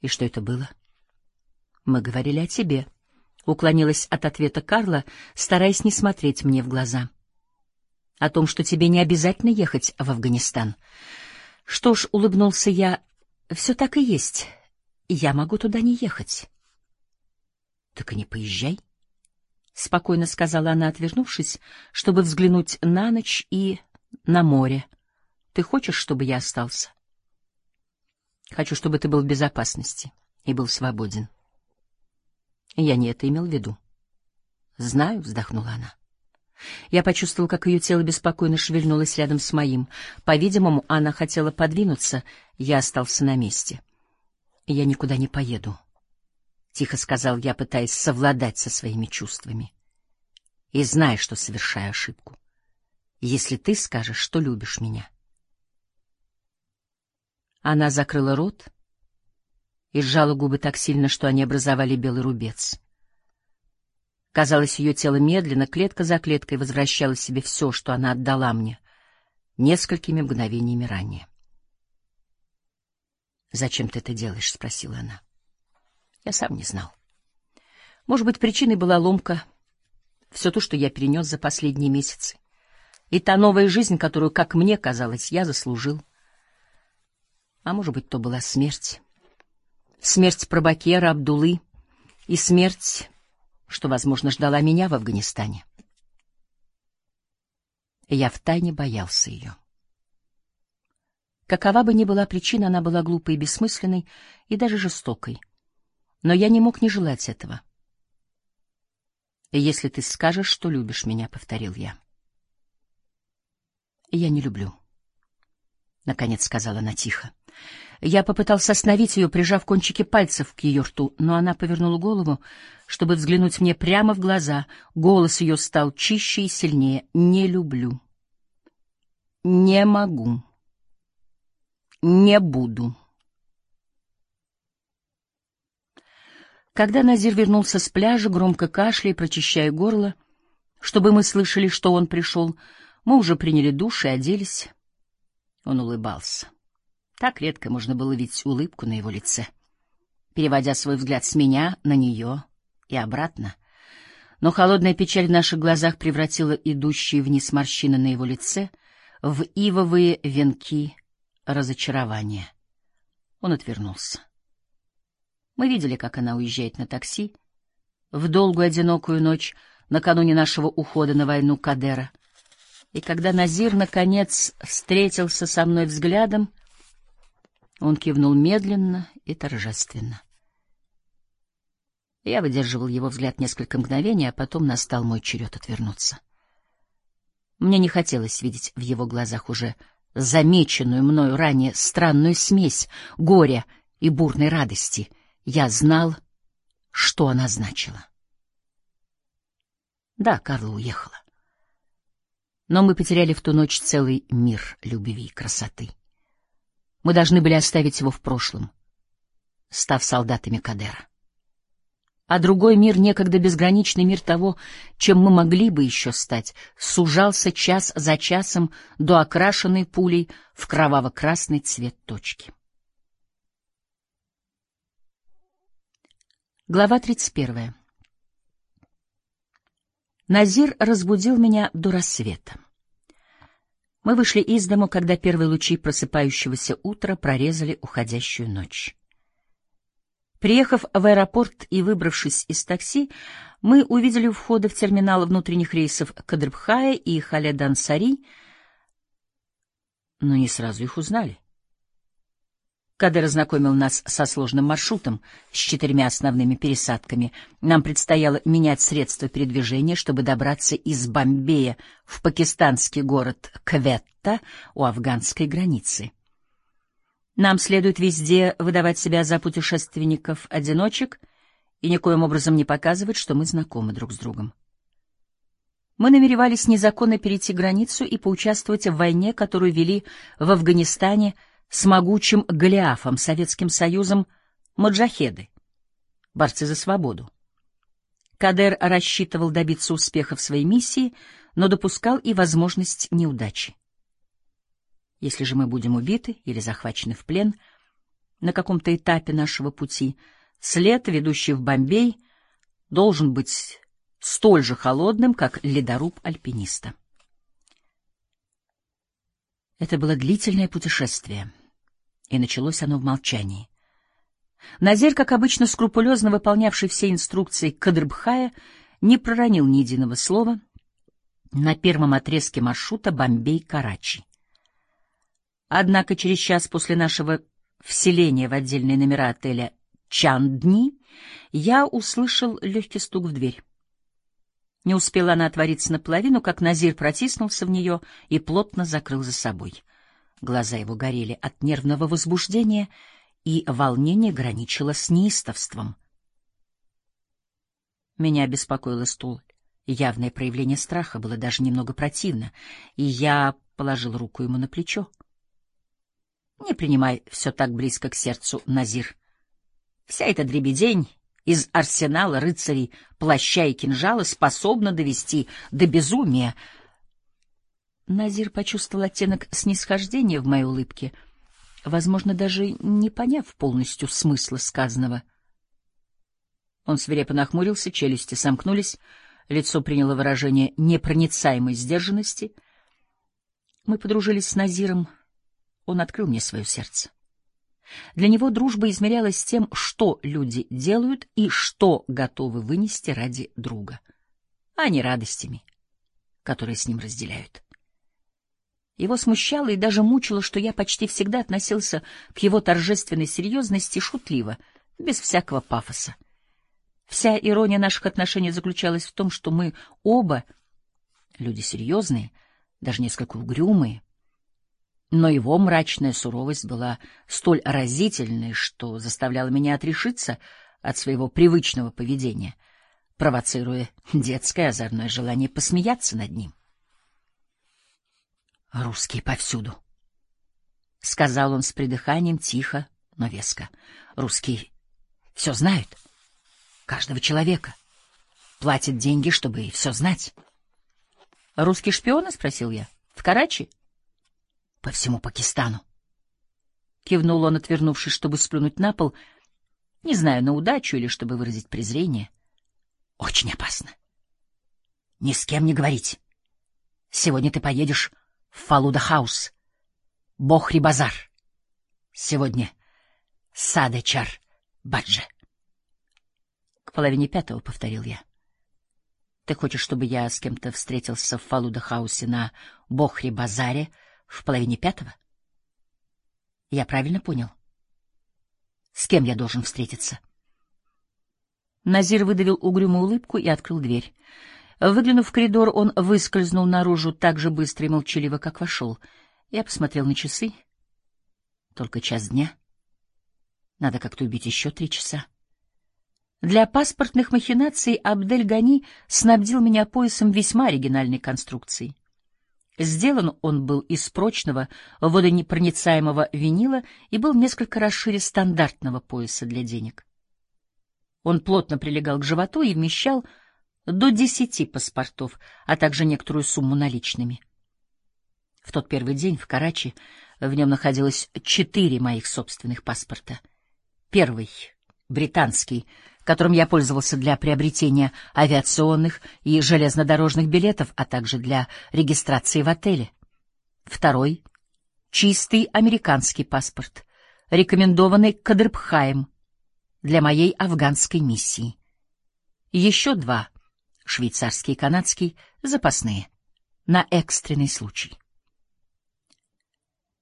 И что это было? Мы говорили о тебе. Уклонилась от ответа Карла, стараясь не смотреть мне в глаза. О том, что тебе не обязательно ехать в Афганистан. Что ж, улыбнулся я, все так и есть. Я могу туда не ехать. Так и не поезжай, спокойно сказала она, отвернувшись, чтобы взглянуть на ночь и на море. Ты хочешь, чтобы я остался? Хочу, чтобы ты был в безопасности и был свободен. Я не это имел в виду. Знаю, вздохнула она. Я почувствовал, как ее тело беспокойно шевельнулось рядом с моим. По-видимому, она хотела подвинуться, я остался на месте. Я никуда не поеду, тихо сказал я, пытаясь совладать со своими чувствами. И знай, что совершаю ошибку, если ты скажешь, что любишь меня. Она закрыла рот и сжала губы так сильно, что они образовали белый рубец. Казалось, ее тело медленно, клетка за клеткой, возвращало себе все, что она отдала мне несколькими мгновениями ранее. «Зачем ты это делаешь?» — спросила она. Я сам не знал. Может быть, причиной была ломка, все то, что я перенес за последние месяцы, и та новая жизнь, которую, как мне казалось, я заслужил. А может быть, то была смерть. Смерть Прабакера, Абдуллы и смерть, что, возможно, ждала меня в Афганистане. Я втайне боялся ее. Какова бы ни была причина, она была глупой и бессмысленной, и даже жестокой. Но я не мог не желать этого. «Если ты скажешь, что любишь меня», — повторил я. «Я не люблю», — наконец сказала она тихо. Я попытался остановить ее, прижав кончики пальцев к ее рту, но она повернула голову, чтобы взглянуть мне прямо в глаза. Голос ее стал чище и сильнее. «Не люблю. Не могу. Не буду». Когда Назир вернулся с пляжа, громко кашляя и прочищая горло, чтобы мы слышали, что он пришел, мы уже приняли душ и оделись. Он улыбался. Так редко можно было видеть улыбку на его лице, переводя свой взгляд с меня на нее и обратно. Но холодная печаль в наших глазах превратила идущие вниз морщины на его лице в ивовые венки разочарования. Он отвернулся. Мы видели, как она уезжает на такси в долгую одинокую ночь накануне нашего ухода на войну Кадера. И когда Назир, наконец, встретился со мной взглядом, он кивнул медленно и торжественно. Я выдерживал его взгляд несколько мгновений, а потом настал мой черед отвернуться. Мне не хотелось видеть в его глазах уже замеченную мною ранее странную смесь горя и бурной радости. Я знал, что она значила. Да, Карла уехала. Но мы потеряли в ту ночь целый мир любви и красоты. Мы должны были оставить его в прошлом, став солдатами Кадера. А другой мир, некогда безграничный мир того, чем мы могли бы еще стать, сужался час за часом до окрашенной пулей в кроваво-красный цвет точки. Глава 31. Назир разбудил меня до рассвета. Мы вышли из дому, когда первые лучи просыпающегося утра прорезали уходящую ночь. Приехав в аэропорт и выбравшись из такси, мы увидели у входа в терминал внутренних рейсов Кадрбхая и Халед-Ансари, но не сразу их узнали. Кадер ознакомил нас со сложным маршрутом с 4 основными пересадками. Нам предстояло менять средства передвижения, чтобы добраться из Бомбея в пакистанский город Кветта у афганской границы. Нам следует везде выдавать себя за путешественников-одиночек и никоим образом не показывать, что мы знакомы друг с другом. Мы намеревались незаконно перейти границу и поучаствовать в войне, которую вели в Афганистане с могучим Голиафом, Советским Союзом, маджахеды, борцы за свободу. Кадер рассчитывал добиться успеха в своей миссии, но допускал и возможность неудачи. Если же мы будем убиты или захвачены в плен, На каком-то этапе нашего пути след, ведущий в Бомбей, должен быть столь же холодным, как ледоруб альпиниста. Это было длительное путешествие, и началось оно в молчании. Назир, как обычно скрупулезно выполнявший все инструкции Кадрбхая, не проронил ни единого слова на первом отрезке маршрута Бомбей-Карачи. Однако через час после нашего вселения в отдельные номера отеля «Чандни» я услышал легкий стук в дверь. Не успела она отвориться наполовину, как Назир протиснулся в нее и плотно закрыл за собой. Глаза его горели от нервного возбуждения, и волнение граничило с неистовством. Меня беспокоило столь явное проявление страха, было даже немного противно, и я положил руку ему на плечо. — Не принимай все так близко к сердцу, Назир. Вся эта дребедень из арсенала рыцарей, плаща и кинжала способна довести до безумия. Назир почувствовал оттенок снисхождения в моей улыбке, возможно, даже не поняв полностью смысла сказанного. Он свирепо нахмурился, челюсти сомкнулись, лицо приняло выражение непроницаемой сдержанности. Мы подружились с Назиром, он открыл мне свое сердце. Для него дружба измерялась тем, что люди делают и что готовы вынести ради друга, а не радостями, которые с ним разделяют. Его смущало и даже мучило, что я почти всегда относился к его торжественной серьезности шутливо, без всякого пафоса. Вся ирония наших отношений заключалась в том, что мы оба люди серьезные, даже несколько угрюмые, но его мрачная суровость была столь разительной, что заставляла меня отрешиться от своего привычного поведения, провоцируя детское озорное желание посмеяться над ним. «Русские повсюду», — сказал он с придыханием, тихо, но веско. «Русские все знают, каждого человека, платят деньги, чтобы все знать». «Русские шпионы?» — спросил я. «В Карачи?» «По всему Пакистану», — кивнул он, отвернувшись, чтобы сплюнуть на пол, не знаю, на удачу или чтобы выразить презрение. «Очень опасно. Ни с кем не говорить. Сегодня ты поедешь в Фалуда-хаус, Бохри-базар. Сегодня Садечар-бадже». «К 4:30, — повторил я. «Ты хочешь, чтобы я с кем-то встретился в Фалуда-хаусе на Бохри-базаре в 4:30? Я правильно понял? С кем я должен встретиться?» Назир выдавил угрюмую улыбку и открыл дверь. Выглянув в коридор, он выскользнул наружу так же быстро и молчаливо, как вошел. Я посмотрел на часы. Только 1:00 дня. Надо как-то убить еще 3 часа. Для паспортных махинаций Абдель-Гани снабдил меня поясом весьма оригинальной конструкции. Сделан он был из прочного, водонепроницаемого винила и был несколько расшире стандартного пояса для денег. Он плотно прилегал к животу и вмещал до 10 паспортов, а также некоторую сумму наличными. В тот первый день в Карачи в нем находилось 4 моих собственных паспорта. Первый — британский, которым я пользовался для приобретения авиационных и железнодорожных билетов, а также для регистрации в отеле. Второй — чистый американский паспорт, рекомендованный Кадрбхаем для моей афганской миссии. Еще 2 — швейцарский и канадский, запасные, на экстренный случай.